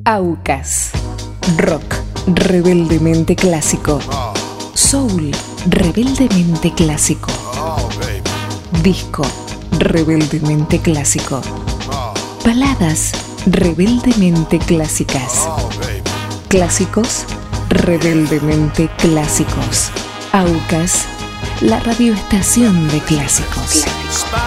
Aucas. Rock rebeldemente clásico. Soul rebeldemente clásico. Disco rebeldemente clásico. Baladas rebeldemente clásicas. Clásicos rebeldemente clásicos. Aucas, la radioestación de clásicos.